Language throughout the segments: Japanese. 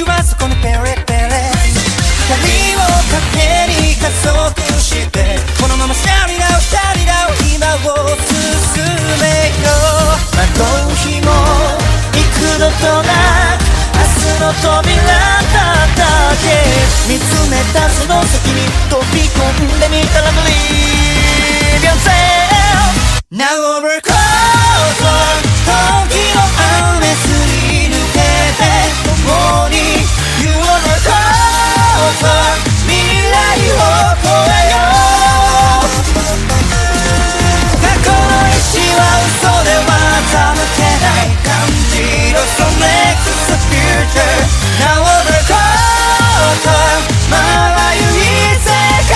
ちはそこにペレペレ光を勝手に加速してこのままシャリダウシャリダウ今を進めよう窓日も幾度となく明日の扉叩け見つめたその先に飛び込んでみたら Believe yourself Now over closer 時の雨すり抜けて共に You over closer 未来を越えよう過去の意志は嘘では傾けない感じろ So next is the future Now over closer まばゆい世界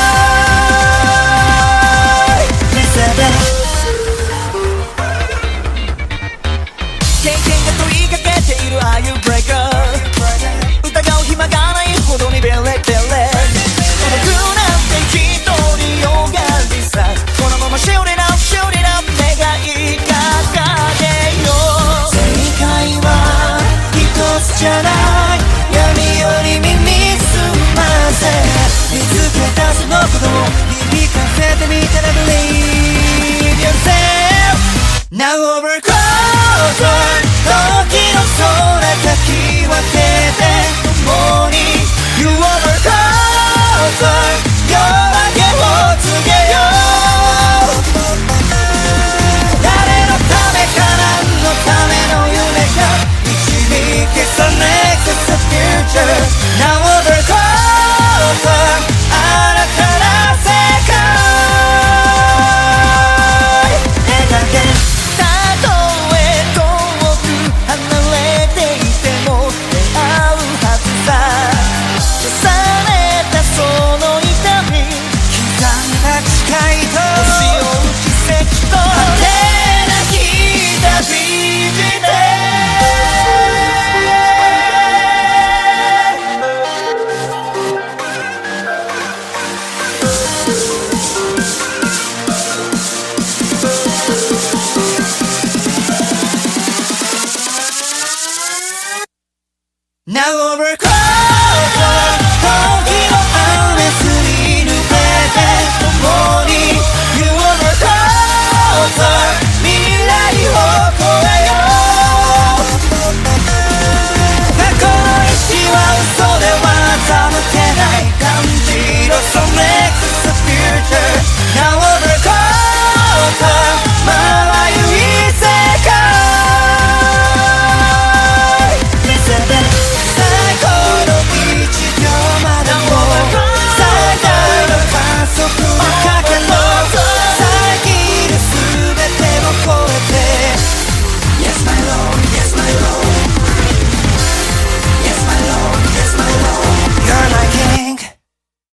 見せて経験が問いかけている Are you breaker 疑う暇がないほどにベレベレ孤独なんて一人よがりさこのまま Shoot it up Shoot it up 願い掲げよう正解は一つじゃない闇より耳すませ見つけたそのことを響かせてみたら Believe yourself Now over closer 時の空かき分けて共に You over closer 夜明けを告げよう誰のためか何のための夢か導け So next is the future Now over closer 新たな世界描けたとえ遠く離れていても出会うはずさ重ねたその痛み刻んだ誓いと星を奇跡と果てなき旅路でNow over closer